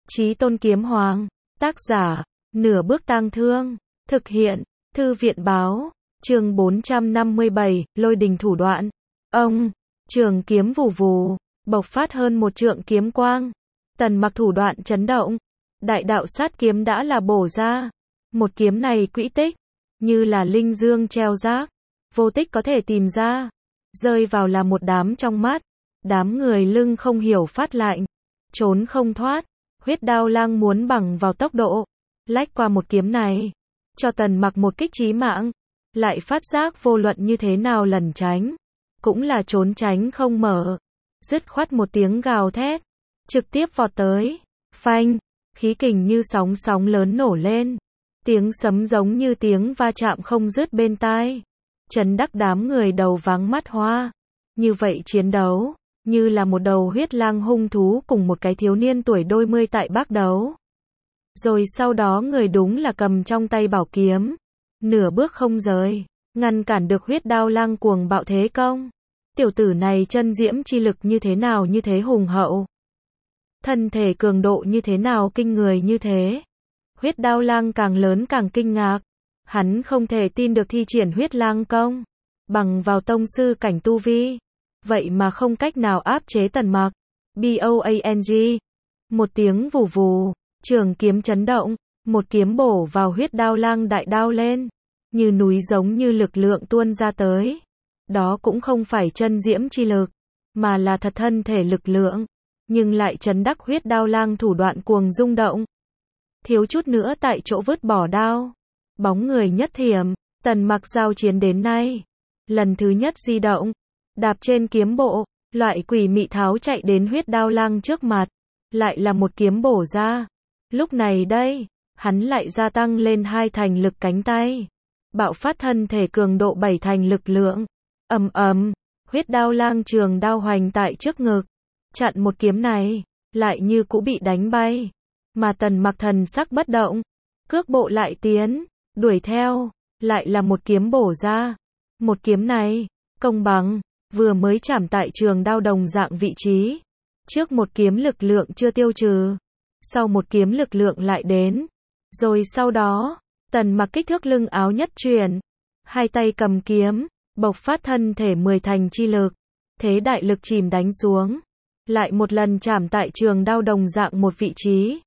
Chí Tôn Kiếm Hoàng, tác giả, Nửa Bước Tang Thương, thực hiện, Thư viện Báo, chương 457, Lôi đình thủ đoạn. Ông, trường kiếm vù vù, bộc phát hơn một trượng kiếm quang. Tần Mặc thủ đoạn chấn động, đại đạo sát kiếm đã là bổ ra. Một kiếm này quỹ tích, như là linh dương treo rác, vô tích có thể tìm ra, rơi vào là một đám trong mắt. Đám người lưng không hiểu phát lạnh, trốn không thoát. Huyết Đao Lang muốn bằng vào tốc độ, lách qua một kiếm này, cho Tần Mặc một kích chí mạng, lại phát giác vô luận như thế nào lẩn tránh, cũng là trốn tránh không mở. Dứt khoát một tiếng gào thét, trực tiếp vọt tới, phanh, khí kình như sóng sóng lớn nổ lên, tiếng sấm giống như tiếng va chạm không dứt bên tai, chấn đắc đám người đầu váng mắt hoa. Như vậy chiến đấu, như là một đầu huyết lang hung thú cùng một cái thiếu niên tuổi đôi mươi tại bác đấu. Rồi sau đó người đúng là cầm trong tay bảo kiếm, nửa bước không rời, ngăn cản được Huyết Đao Lang cuồng bạo thế công. Tiểu tử này chân diễm chi lực như thế nào như thế hùng hậu, thân thể cường độ như thế nào kinh người như thế. Huyết Đao Lang càng lớn càng kinh ngạc, hắn không thể tin được thi triển Huyết Lang công, bằng vào tông sư cảnh tu vi, vậy mà không cách nào áp chế Tần Mặc. BOANG, một tiếng vù vù, trường kiếm chấn động, một kiếm bổ vào Huyết Đao Lang đại đao lên, như núi giống như lực lượng tuôn ra tới. Đó cũng không phải chân diễm chi lực, mà là thật thân thể lực lượng, nhưng lại chấn đắc Huyết Đao Lang thủ đoạn cuồng rung động. Thiếu chút nữa tại chỗ vứt bỏ đao, bóng người nhất thiểm. Tần Mặc giao chiến đến nay, lần thứ nhất di động, đạp trên kiếm bộ, loại quỷ mị tháo chạy đến Huyết Đao Lang trước mặt, lại là một kiếm bổ ra. Lúc này đây, hắn lại gia tăng lên 2 thành lực cánh tay, bạo phát thân thể cường độ 7 thành lực lượng. Ầm ầm, Huyết Đao Lang trường đao hoành tại trước ngực, chặn một kiếm này, lại như cũ bị đánh bay. Mà Tần Mặc thần sắc bất động, cước bộ lại tiến, đuổi theo, lại là một kiếm bổ ra. Một kiếm này, công bằng, vừa mới chạm tại trường đao đồng dạng vị trí. Trước một kiếm lực lượng chưa tiêu trừ, sau một kiếm lực lượng lại đến. Rồi sau đó, Tần Mặc kích thước lưng áo nhất chuyển, hai tay cầm kiếm, bộc phát thân thể 10 thành chi lực, thế đại lực chìm đánh xuống, lại một lần chạm tại trường đao đồng dạng một vị trí.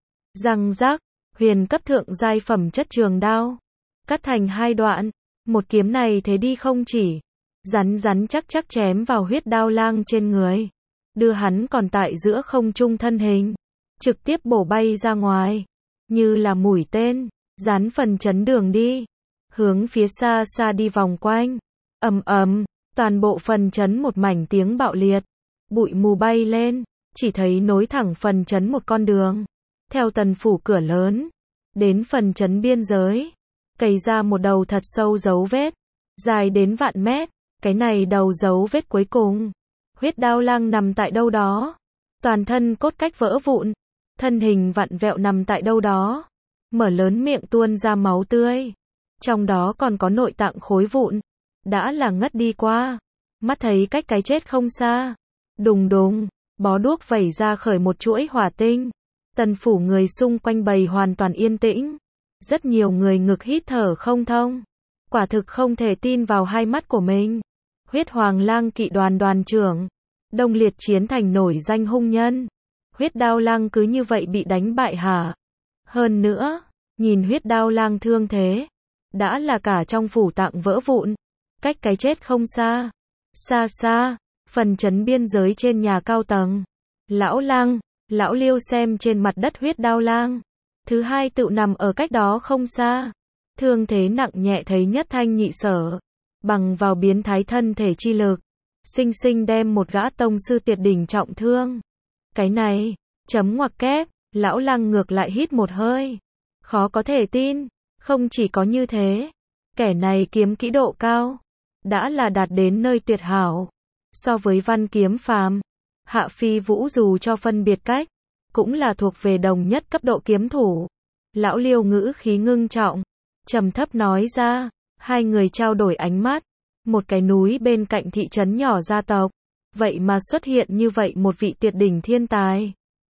Răng rác, huyền cấp thượng giai phẩm chất trường đao, cắt thành 2 đoạn. Một kiếm này thế đi không chỉ, rắn rắn chắc chắc chém vào Huyết Đao Lang trên người, đưa hắn còn tại giữa không trung thân hình, trực tiếp bổ bay ra ngoài, như là mũi tên, dán phần chấn đường đi, hướng phía xa xa đi vòng quanh. Ầm ầm, toàn bộ phần chấn một mảnh tiếng bạo liệt, bụi mù bay lên, chỉ thấy nối thẳng phần chấn một con đường, theo tần phủ cửa lớn, đến phần chấn biên giới, cày ra một đầu thật sâu dấu vết, dài đến vạn mét. Cái này đầu dấu vết cuối cùng, Huyết Đao Lang nằm tại đâu đó, toàn thân cốt cách vỡ vụn, thân hình vặn vẹo nằm tại đâu đó, mở lớn miệng tuôn ra máu tươi, trong đó còn có nội tạng khối vụn, đã là ngất đi qua. Mắt thấy cách cái chết không xa, đùng đùng, bó đuốc vẩy ra khởi một chuỗi hỏa tinh. Tần phủ người xung quanh bầy hoàn toàn yên tĩnh, rất nhiều người ngực hít thở không thông, quả thực không thể tin vào hai mắt của mình. Huyết Hoàng Lang kỵ đoàn đoàn trưởng, Đông Liệt chiến thành nổi danh hung nhân, Huyết Đao Lang cứ như vậy bị đánh bại hả? Hơn nữa, nhìn Huyết Đao Lang thương thế, đã là cả trong phủ tạng vỡ vụn, cách cái chết không xa. Xa xa, phần chấn biên giới trên nhà cao tầng, lão Lang, lão Liêu xem trên mặt đất Huyết Đao Lang, thứ hai tự nằm ở cách đó không xa, thương thế nặng nhẹ thấy nhất thanh nhị sở, bằng vào biến thái thân thể chi lực, sinh sinh đem một gã tông sư tuyệt đỉnh trọng thương. Cái này, chấm ngoặc kép, lão Lang ngược lại hít một hơi, khó có thể tin. Không chỉ có như thế, kẻ này kiếm kỹ độ cao, đã là đạt đến nơi tuyệt hảo. So với Văn Kiếm Phàm, Hạ Phi Vũ dù cho phân biệt cách, cũng là thuộc về đồng nhất cấp độ kiếm thủ. Lão Liêu ngữ khí ngưng trọng, trầm thấp nói ra. Hai người trao đổi ánh mắt, một cái núi bên cạnh thị trấn nhỏ gia tộc, vậy mà xuất hiện như vậy một vị tuyệt đỉnh thiên tài.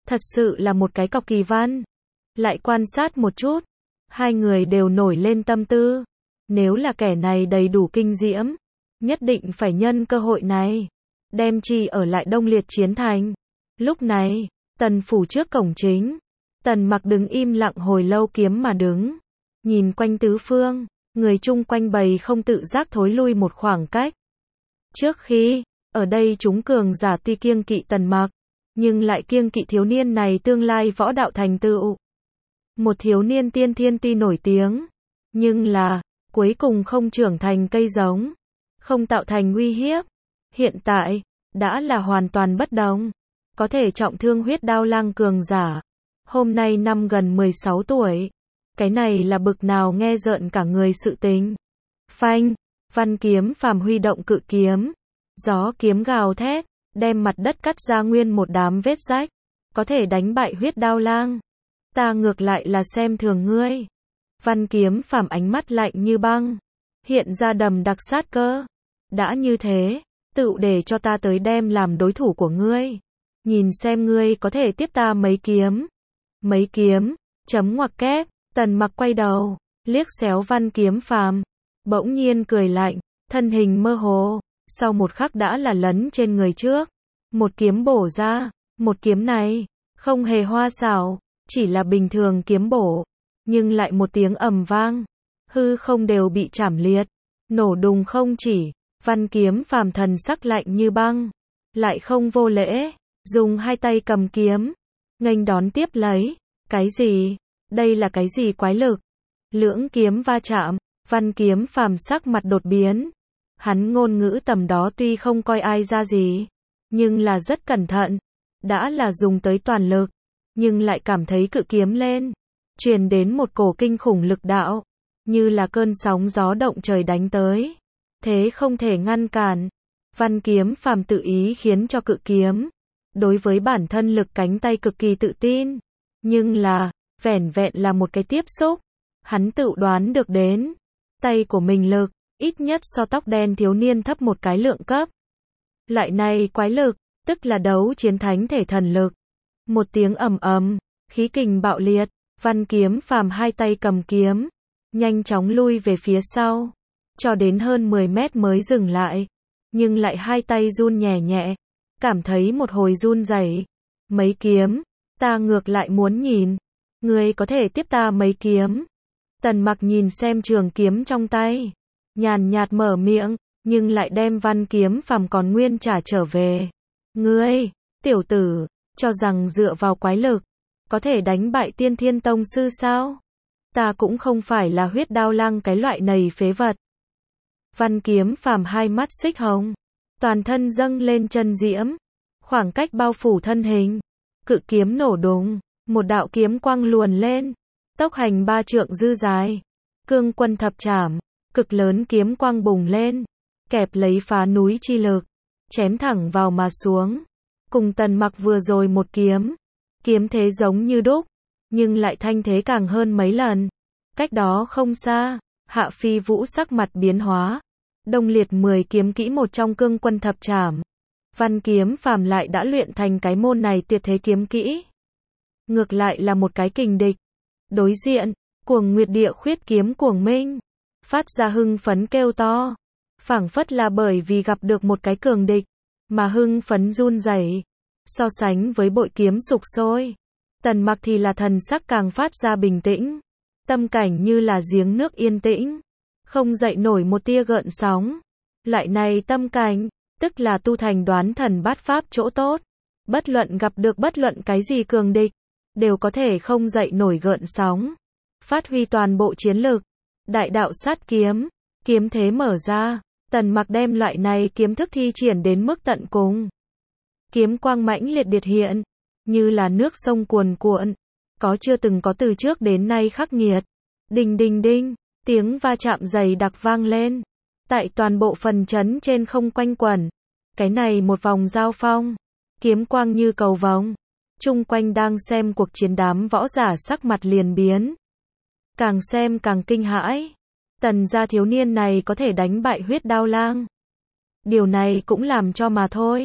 Thật sự là một cái cọc kỳ văn. Lại quan sát một chút, hai người đều nổi lên tâm tư. Nếu là kẻ này đầy đủ kinh diễm, nhất định phải nhân cơ hội này, đem chi ở lại Đông Liệt chiến thành. Lúc này, Tần phủ trước cổng chính, Tần Mặc đứng im lặng hồi lâu kiếm mà đứng, nhìn quanh tứ phương, người chung quanh bầy không tự giác thối lui một khoảng cách. Trước khi, ở đây chúng cường giả tuy kiêng kỵ Tần Mặc, nhưng lại kiêng kỵ thiếu niên này tương lai võ đạo thành tựu. Một thiếu niên tiên thiên tuy nổi tiếng, nhưng là, cuối cùng không trưởng thành cây giống, không tạo thành uy hiếp. Hiện tại, đã là hoàn toàn bất đồng. Có thể trọng thương huyết đao lang cường giả. Hôm nay năm gần 16 tuổi. Cái này là bực nào nghe rợn cả người sự tình. Phanh, Văn Kiếm Phàm huy động cự kiếm. Gió kiếm gào thét, đem mặt đất cắt ra nguyên một đám vết rách. Có thể đánh bại huyết đao lang. Ta ngược lại là xem thường ngươi. Văn Kiếm Phàm ánh mắt lạnh như băng, hiện ra đầm đặc sát cơ. Đã như thế, tự để cho ta tới đem làm đối thủ của ngươi. Nhìn xem ngươi có thể tiếp ta mấy kiếm. Mấy kiếm, chấm ngoặc kép, Tần Mặc quay đầu, liếc xéo Văn Kiếm Phàm, bỗng nhiên cười lạnh, thân hình mơ hồ, sau một khắc đã là lấn trên người trước. Một kiếm bổ ra, một kiếm này, không hề hoa xảo, chỉ là bình thường kiếm bổ, nhưng lại một tiếng ầm vang, hư không đều bị chảm liệt, nổ đùng không chỉ. Văn Kiếm Phàm thần sắc lạnh như băng, lại không vô lễ, dùng hai tay cầm kiếm, nghênh đón tiếp lấy. Cái gì? Đây là cái gì quái lực? Lưỡng kiếm va chạm, Văn Kiếm Phàm sắc mặt đột biến. Hắn ngôn ngữ tầm đó tuy không coi ai ra gì, nhưng là rất cẩn thận, đã là dùng tới toàn lực, nhưng lại cảm thấy cự kiếm lên, truyền đến một cổ kinh khủng lực đạo, như là cơn sóng gió động trời đánh tới. Thế không thể ngăn cản. Văn Kiếm Phàm tự ý khiến cho cự kiếm, đối với bản thân lực cánh tay cực kỳ tự tin, nhưng là, vẻn vẹn là một cái tiếp xúc, hắn tự đoán được đến, tay của mình lực, ít nhất so tóc đen thiếu niên thấp một cái lượng cấp. Loại này quái lực, tức là đấu chiến thánh thể thần lực. Một tiếng ầm ầm, khí kình bạo liệt, Văn Kiếm Phàm hai tay cầm kiếm, nhanh chóng lui về phía sau, cho đến hơn 10 mét mới dừng lại, nhưng lại hai tay run nhẹ nhẹ, cảm thấy một hồi run rẩy. Mấy kiếm, ta ngược lại muốn nhìn, ngươi có thể tiếp ta mấy kiếm. Tần Mặc nhìn xem trường kiếm trong tay, nhàn nhạt mở miệng, nhưng lại đem Văn Kiếm Phàm còn nguyên trả trở về. Ngươi, tiểu tử, cho rằng dựa vào quái lực, có thể đánh bại Tiên Thiên Tông sư sao? Ta cũng không phải là huyết đao lang cái loại này phế vật. Văn Kiếm Phàm hai mắt xích hồng, toàn thân dâng lên chân diễm, khoảng cách bao phủ thân hình, cự kiếm nổ đùng, một đạo kiếm quang luồn lên, tốc hành 3 trượng dư dài, cương quân thập trảm, cực lớn kiếm quang bùng lên, kẹp lấy phá núi chi lực, chém thẳng vào mà xuống, cùng Tần Mặc vừa rồi một kiếm, kiếm thế giống như đúc, nhưng lại thanh thế càng hơn mấy lần. Cách đó không xa, Hạ Phi Vũ sắc mặt biến hóa, Đông Liệt 10 kiếm kỹ một trong cương quân thập trảm. Văn Kiếm Phàm lại đã luyện thành cái môn này tuyệt thế kiếm kỹ. Ngược lại là một cái kình địch. Đối diện, Cuồng Nguyệt Địa Khuyết kiếm Cuồng Minh, phát ra hưng phấn kêu to, phảng phất là bởi vì gặp được một cái cường địch, mà hưng phấn run rẩy. So sánh với bội kiếm sục sôi, Tần Mặc thì là thần sắc càng phát ra bình tĩnh, tâm cảnh như là giếng nước yên tĩnh, không dậy nổi một tia gợn sóng. Loại này tâm cảnh, tức là tu thành đoán thần bát pháp chỗ tốt. Bất luận gặp được bất luận cái gì cường địch, đều có thể không dậy nổi gợn sóng. Phát huy toàn bộ chiến lực. Đại đạo sát kiếm, kiếm thế mở ra, Tần Mặc đem loại này kiếm thức thi triển đến mức tận cùng. Kiếm quang mãnh liệt điệt hiện, như là nước sông cuồn cuộn, có chưa từng có từ trước đến nay khắc nghiệt. Đinh đinh đinh, tiếng va chạm dày đặc vang lên, tại toàn bộ phần trấn trên không quanh quẩn. Cái này một vòng giao phong, kiếm quang như cầu vồng, chung quanh đang xem cuộc chiến đám võ giả sắc mặt liền biến. Càng xem càng kinh hãi, Tần gia thiếu niên này có thể đánh bại huyết đao lang. Điều này cũng làm cho mà thôi.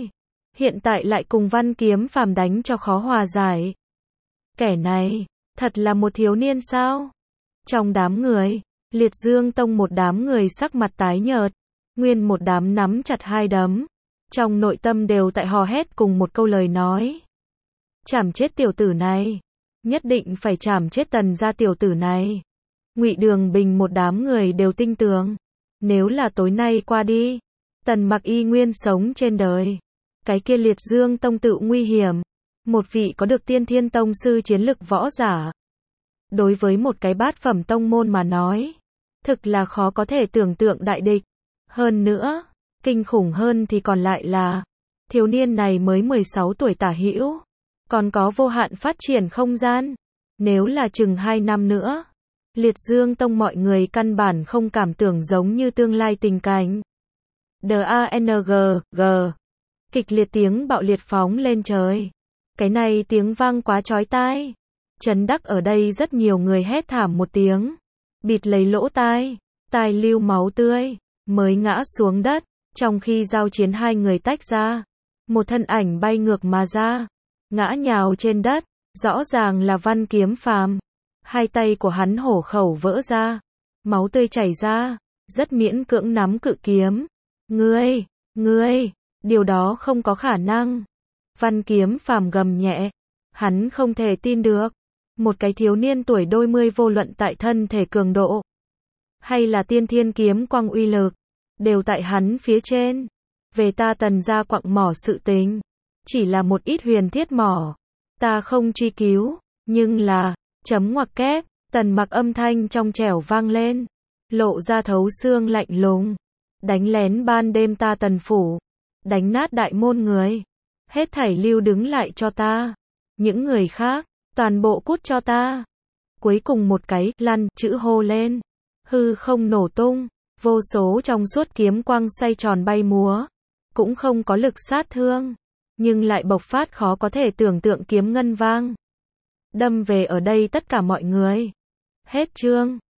hiện tại lại cùng Văn Kiếm Phàm đánh cho khó hòa giải. Kẻ này, thật là một thiếu niên sao? Trong đám người, Liệt Dương Tông một đám người sắc mặt tái nhợt, nguyên một đám nắm chặt hai đấm, trong nội tâm đều tại hò hét cùng một câu lời nói. Chảm chết tiểu tử này, nhất định phải chảm chết Tần gia tiểu tử này. Ngụy Đường Bình một đám người đều tin tưởng, nếu là tối nay qua đi, Tần Mặc y nguyên sống trên đời, cái kia Liệt Dương Tông tự nguy hiểm, một vị có được Tiên Thiên Tông sư chiến lực võ giả. Đối với một cái bát phẩm tông môn mà nói, thực là khó có thể tưởng tượng đại địch. Hơn nữa, kinh khủng hơn thì còn lại là, thiếu niên này mới 16 tuổi tả hữu, còn có vô hạn phát triển không gian. Nếu là chừng 2 năm nữa, Liệt Dương Tông mọi người căn bản không cảm tưởng giống như tương lai tình cảnh. DANG, kịch liệt tiếng bạo liệt phóng lên trời. Cái này tiếng vang quá chói tai. Trấn đắc ở đây rất nhiều người hét thảm một tiếng, bịt lấy lỗ tai, tai lưu máu tươi, mới ngã xuống đất. Trong khi giao chiến hai người tách ra, một thân ảnh bay ngược mà ra, ngã nhào trên đất, rõ ràng là Văn Kiếm Phàm. Hai tay của hắn hổ khẩu vỡ ra, máu tươi chảy ra, rất miễn cưỡng nắm cự kiếm. Ngươi, điều đó không có khả năng. Văn Kiếm Phàm gầm nhẹ, hắn không thể tin được. Một cái thiếu niên tuổi đôi mươi vô luận tại thân thể cường độ, hay là tiên thiên kiếm quang uy lực, đều tại hắn phía trên. Về ta Tần gia quặng mỏ sự tình, chỉ là một ít huyền thiết mỏ, ta không truy cứu, nhưng là, chấm ngoặc kép, Tần Mặc âm thanh trong trẻo vang lên, lộ ra thấu xương lạnh lùng. Đánh lén ban đêm ta Tần phủ, đánh nát đại môn người, hết thảy lưu đứng lại cho ta. Những người khác, toàn bộ cút cho ta. Cuối cùng một cái lăn chữ hô lên, hư không nổ tung, vô số trong suốt kiếm quang xoay tròn bay múa, cũng không có lực sát thương, nhưng lại bộc phát khó có thể tưởng tượng kiếm ngân vang, đâm về ở đây tất cả mọi người. Hết chương.